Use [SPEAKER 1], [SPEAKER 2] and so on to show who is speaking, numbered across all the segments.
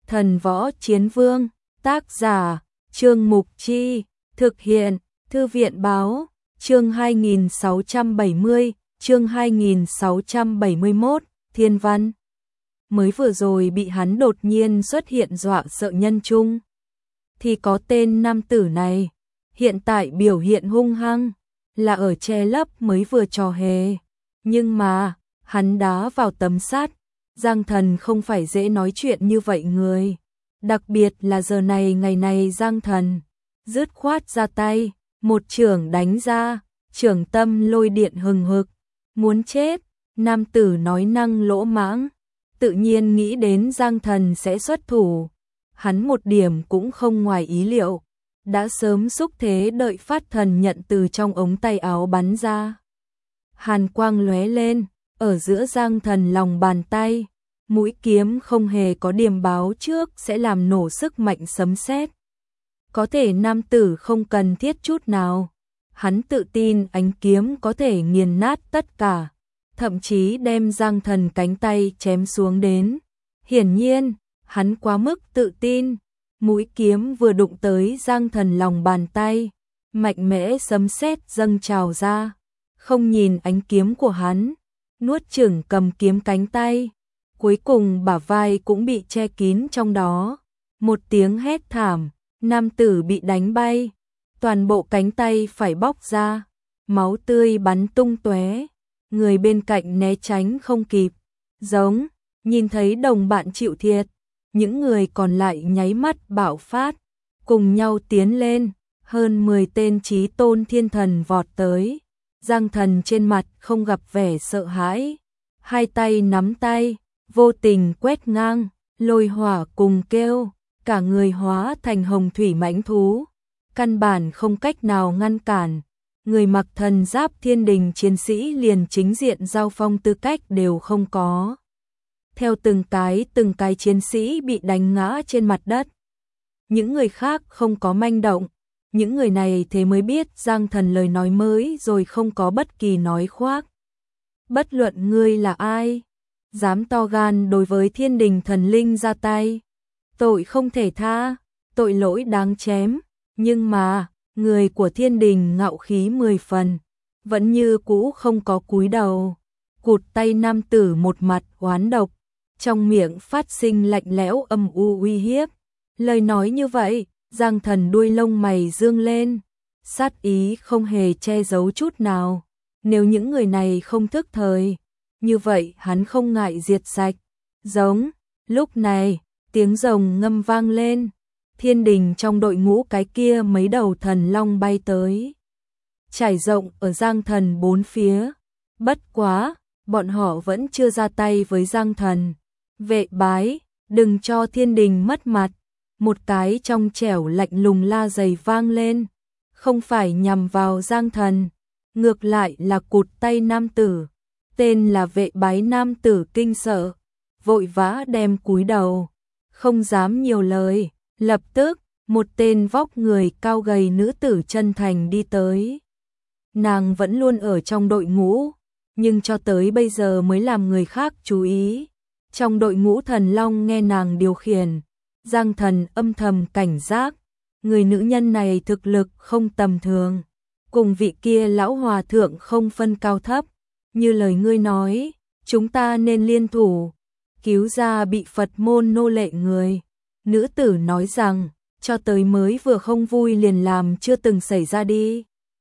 [SPEAKER 1] Thần Võ Chiến Vương, tác giả, Trương Mục Chi, thực hiện, Thư viện Báo, chương 2670, chương 2671, Thiên Văn. Mới vừa rồi bị hắn đột nhiên xuất hiện dọa sợ nhân trung. Thì có tên nam tử này, hiện tại biểu hiện hung hăng, là ở che lấp mới vừa trò hề. Nhưng mà, hắn đá vào tấm sắt, Giang Thần không phải dễ nói chuyện như vậy người. Đặc biệt là giờ này ngày này Giang Thần, dứt khoát ra tay, một chưởng đánh ra, chưởng tâm lôi điện hừng hực, muốn chết, nam tử nói năng lỗ mãng, tự nhiên nghĩ đến Giang Thần sẽ xuất thủ. Hắn một điểm cũng không ngoài ý liệu, đã sớm xúc thế đợi phát thần nhận từ trong ống tay áo bắn ra. Hàn quang lóe lên, ở giữa Giang Thần lòng bàn tay, mũi kiếm không hề có điểm báo trước sẽ làm nổ sức mạnh sấm sét. Có thể nam tử không cần thiết chút nào, hắn tự tin ánh kiếm có thể nghiền nát tất cả, thậm chí đem Giang Thần cánh tay chém xuống đến. Hiển nhiên, hắn quá mức tự tin, mũi kiếm vừa đụng tới Giang Thần lòng bàn tay, mạnh mẽ sấm sét dâng trào ra, không nhìn ánh kiếm của hắn, nuốt chửng cầm kiếm cánh tay, cuối cùng bả vai cũng bị che kín trong đó. Một tiếng hét thảm, nam tử bị đánh bay, toàn bộ cánh tay phải bóc ra, máu tươi bắn tung tóe, người bên cạnh né tránh không kịp, giống, nhìn thấy đồng bạn chịu thiệt, những người còn lại nháy mắt bạo phát, cùng nhau tiến lên, hơn 10 tên chí tôn thiên thần vọt tới. Giang Thần trên mặt không gặp vẻ sợ hãi, hai tay nắm tay, vô tình quét ngang, lôi hỏa cùng kêu, cả người hóa thành hồng thủy mãnh thú, căn bản không cách nào ngăn cản. Người mặc thần giáp thiên đình chiến sĩ liền chính diện giao phong tư cách đều không có. Theo từng cái chiến sĩ bị đánh ngã trên mặt đất. Những người khác không có manh động, những người này thế mới biết Giang Thần lời nói mới rồi không có bất kỳ nói khoác. Bất luận ngươi là ai, dám to gan đối với thiên đình thần linh ra tay, tội không thể tha, tội lỗi đáng chém. Nhưng mà, người của thiên đình ngạo khí 10 phần, vẫn như cũ không có cúi đầu, cụt tay nam tử một mặt oán độc, trong miệng phát sinh lạnh lẽo âm u uy hiếp. Lời nói như vậy, Giang Thần đuôi lông mày dương lên, sát ý không hề che giấu chút nào. Nếu những người này không thức thời, như vậy hắn không ngại diệt sạch. Giống, lúc này, tiếng rồng ngâm vang lên, thiên đình trong đội ngũ cái kia mấy đầu thần long bay tới, trải rộng ở Giang Thần bốn phía. Bất quá, bọn họ vẫn chưa ra tay với Giang Thần. Vệ bái, đừng cho thiên đình mất mặt. Một cái trong trẻo lạnh lùng la dày vang lên, không phải nhằm vào Giang Thần, ngược lại là cụt tay nam tử, tên là Vệ bái. Nam tử kinh sợ, vội vã đem cúi đầu, không dám nhiều lời. Lập tức, một tên vóc người cao gầy nữ tử chân thành đi tới. Nàng vẫn luôn ở trong đội ngũ, nhưng cho tới bây giờ mới làm người khác chú ý. Trong đội ngũ thần long nghe nàng điều khiển, Giang Thần âm thầm cảnh giác, người nữ nhân này thực lực không tầm thường, cùng vị kia lão hòa thượng không phân cao thấp. Như lời ngươi nói, chúng ta nên liên thủ, cứu ra bị Phật môn nô lệ người. Nữ tử nói rằng, cho tới mới vừa không vui liền làm chưa từng xảy ra đi.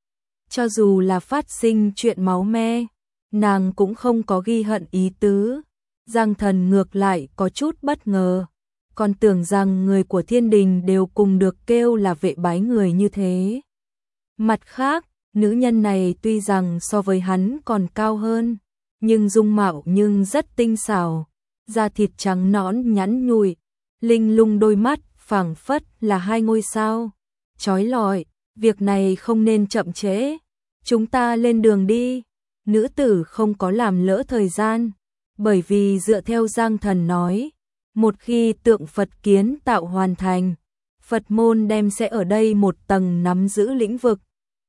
[SPEAKER 1] Cho dù là phát sinh chuyện máu me, nàng cũng không có ghi hận ý tứ. Giang Thần ngược lại có chút bất ngờ, còn tưởng rằng người của thiên đình đều cùng được kêu là vệ bái người như thế. Mặt khác, nữ nhân này tuy rằng so với hắn còn cao hơn, nhưng dung mạo nhưng rất tinh xảo, da thịt trắng nõn nhẵn nhụi, linh lung đôi mắt phảng phất là hai ngôi sao chói lọi. Việc này không nên chậm trễ, chúng ta lên đường đi. Nữ tử không có làm lỡ thời gian, bởi vì dựa theo Giang Thần nói, một khi tượng Phật kiến tạo hoàn thành, Phật môn đem sẽ ở đây một tầng nắm giữ lĩnh vực,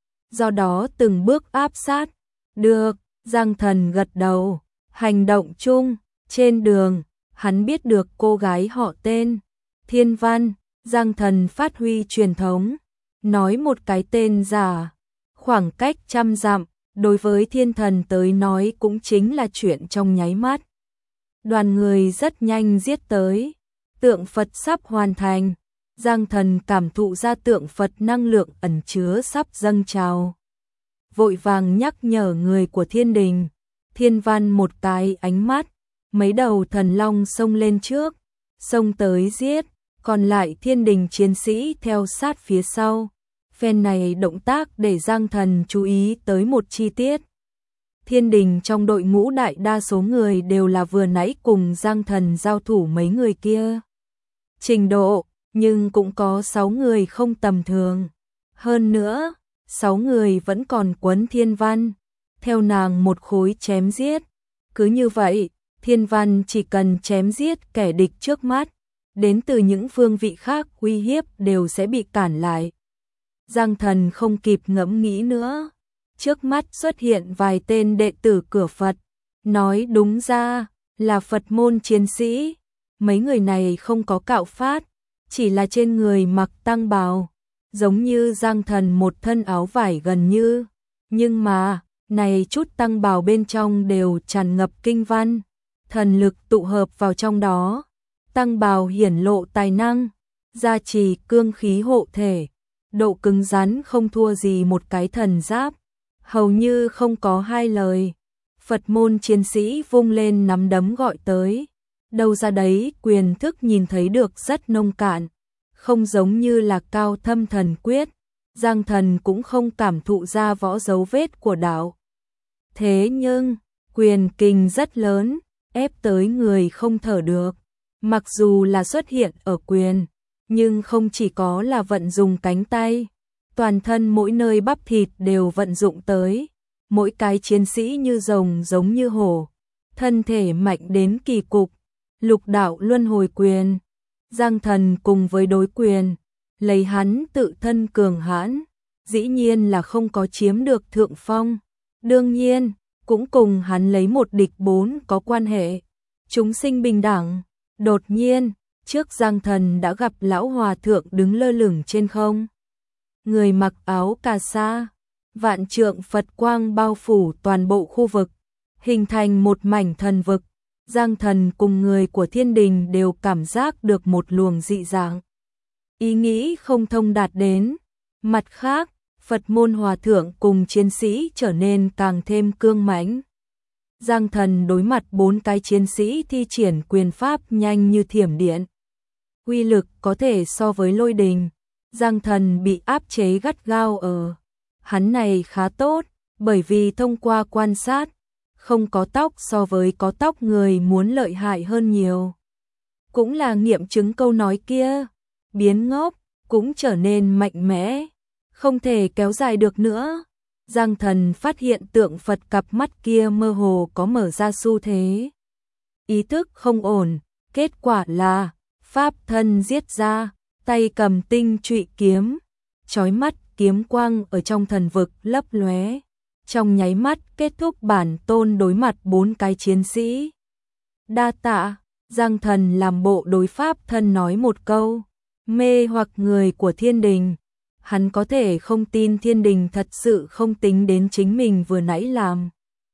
[SPEAKER 1] do đó từng bước áp sát. Được, Giang Thần gật đầu, hành động chung. Trên đường, hắn biết được cô gái họ tên, Thiên văn, Giang Thần phát huy truyền thống, nói một cái tên giả, khoảng cách trăm dặm, đối với thiên thần tới nói cũng chính là chuyện trong nháy mắt. Đoàn người rất nhanh giết tới, tượng Phật sắp hoàn thành, Giang Thần cảm thụ ra tượng Phật năng lượng ẩn chứa sắp dâng trào. Vội vàng nhắc nhở người của thiên đình, thiên văn một cái ánh mắt, mấy đầu thần long xông lên trước, xông tới giết, còn lại thiên đình chiến sĩ theo sát phía sau. Phen này động tác để Giang Thần chú ý tới một chi tiết. Thiên đình trong đội ngũ đại đa số người đều là vừa nãy cùng Giang Thần giao thủ mấy người kia. Trình độ, nhưng cũng có 6 người không tầm thường. Hơn nữa, 6 người vẫn còn quấn thiên văn, theo nàng một khối chém giết. Cứ như vậy, thiên văn chỉ cần chém giết kẻ địch trước mắt, đến từ những phương vị khác uy hiếp đều sẽ bị cản lại. Giang Thần không kịp ngẫm nghĩ nữa, trước mắt xuất hiện vài tên đệ tử cửa Phật, nói đúng ra là Phật môn chiến sĩ. Mấy người này không có cạo phát, chỉ là trên người mặc tăng bào, giống như Giang Thần một thân áo vải gần như, nhưng mà này chút tăng bào bên trong đều tràn ngập kinh văn, thần lực tụ hợp vào trong đó. Tăng bào hiển lộ tài năng, gia trì cương khí hộ thể, độ cứng rắn không thua gì một cái thần giáp, hầu như không có hai lời. Phật môn chiến sĩ vung lên nắm đấm gọi tới, đâu ra đấy quyền thức nhìn thấy được rất nông cạn, không giống như là cao thâm thần quyết. Giang Thần cũng không cảm thụ ra võ dấu vết của đạo. Thế nhưng, quyền kình rất lớn, ép tới người không thở được. Mặc dù là xuất hiện ở quyền, nhưng không chỉ có là vận dụng cánh tay, toàn thân mỗi nơi bắp thịt đều vận dụng tới, mỗi cái chiến sĩ như rồng giống như hổ, thân thể mạnh đến kỳ cục. Lục đạo luân hồi quyền, Giang Thần cùng với đối quyền, lấy hắn tự thân cường hãn, dĩ nhiên là không có chiếm được thượng phong, đương nhiên cũng cùng hắn lấy một địch bốn có quan hệ. Chúng sinh bình đẳng. Đột nhiên, trước Giang Thần đã gặp lão hòa thượng đứng lơ lửng trên không. Người mặc áo cà sa, vạn trượng Phật quang bao phủ toàn bộ khu vực, hình thành một mảnh thần vực. Giang Thần cùng người của thiên đình đều cảm giác được một luồng dị dạng. Ý nghĩ không thông đạt đến. Mặt khác, Phật môn hòa thượng cùng chiến sĩ trở nên càng thêm cương mãnh. Giang Thần đối mặt 4 cái chiến sĩ thi triển quyền pháp nhanh như thiểm điện. Uy lực có thể so với lôi đình. Giang Thần bị áp chế gắt gao ở. Hắn này khá tốt, bởi vì thông qua quan sát, không có tóc so với có tóc người muốn lợi hại hơn nhiều. Cũng là nghiệm chứng câu nói kia, biến ngốc, cũng trở nên mạnh mẽ, không thể kéo dài được nữa. Giang Thần phát hiện tượng Phật cặp mắt kia mơ hồ có mở ra xu thế. Ý thức không ổn, kết quả là pháp thân giết ra, tay cầm tinh trụy kiếm, chói mắt kiếm quang ở trong thần vực lấp lóe. Trong nháy mắt kết thúc bản tôn đối mặt 4 cái chiến sĩ. Đa tạ, Giang Thần làm bộ đối pháp thân nói một câu, mê hoặc người của thiên đình. Hắn có thể không tin thiên đình thật sự không tính đến chính mình vừa nãy làm.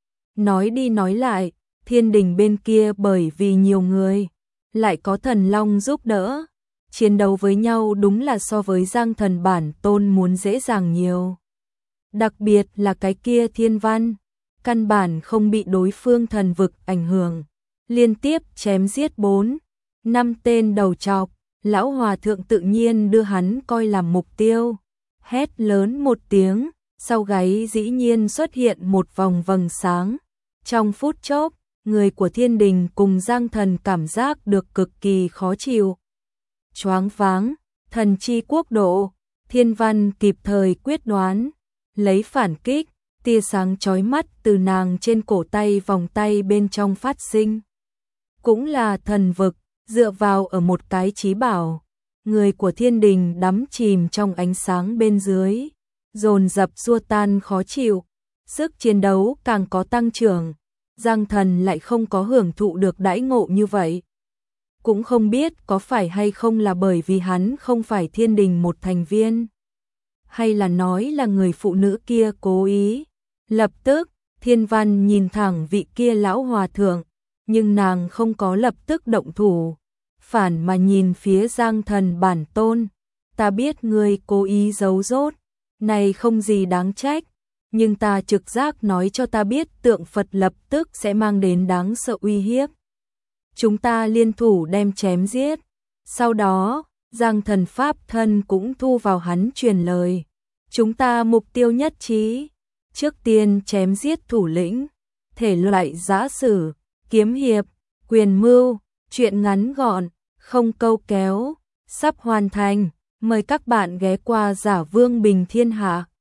[SPEAKER 1] Nói đi nói lại, thiên đình bên kia bởi vì nhiều người, lại có thần long giúp đỡ, chiến đấu với nhau đúng là so với Giang Thần bản tôn muốn dễ dàng nhiều. Đặc biệt là cái kia thiên văn, căn bản không bị đối phương thần vực ảnh hưởng, liên tiếp chém giết 4, 5 tên đầu trọc, lão hòa thượng tự nhiên đưa hắn coi làm mục tiêu. Hét lớn một tiếng, sau gáy dĩ nhiên xuất hiện một vòng vầng sáng. Trong phút chốc, người của thiên đình cùng Giang Thần cảm giác được cực kỳ khó chịu. Choáng váng, thần chi quốc độ, thiên văn kịp thời quyết đoán, lấy phản kích, tia sáng chói mắt từ nàng trên cổ tay vòng tay bên trong phát sinh. Cũng là thần vực, dựa vào ở một cái chí bảo. Người của thiên đình đắm chìm trong ánh sáng bên dưới, dồn dập xua tan khó chịu, sức chiến đấu càng có tăng trưởng. Giang Thần lại không có hưởng thụ được đãi ngộ như vậy. cũng không biết có phải hay không là bởi vì hắn không phải thiên đình một thành viên, hay là nói là người phụ nữ kia cố ý. Lập tức, Thiên Văn nhìn thẳng vị kia lão hòa thượng, nhưng nàng không có lập tức động thủ, phản mà nhìn phía Giang Thần bản tôn. Ta biết ngươi cố ý giấu giốt, này không gì đáng trách, nhưng ta trực giác nói cho ta biết tượng Phật lập tức sẽ mang đến đáng sợ uy hiếp. Chúng ta liên thủ đem chém giết. Sau đó, Giang Thần pháp thân cũng thu vào hắn truyền lời. Chúng ta mục tiêu nhất trí, trước tiên chém giết thủ lĩnh, thể loại giã sử, kiếm hiệp, quyền mưu, truyện ngắn gọn, không câu kéo, sắp hoàn thành. Mời các bạn ghé qua Giả Vương Bình Thiên Hạ.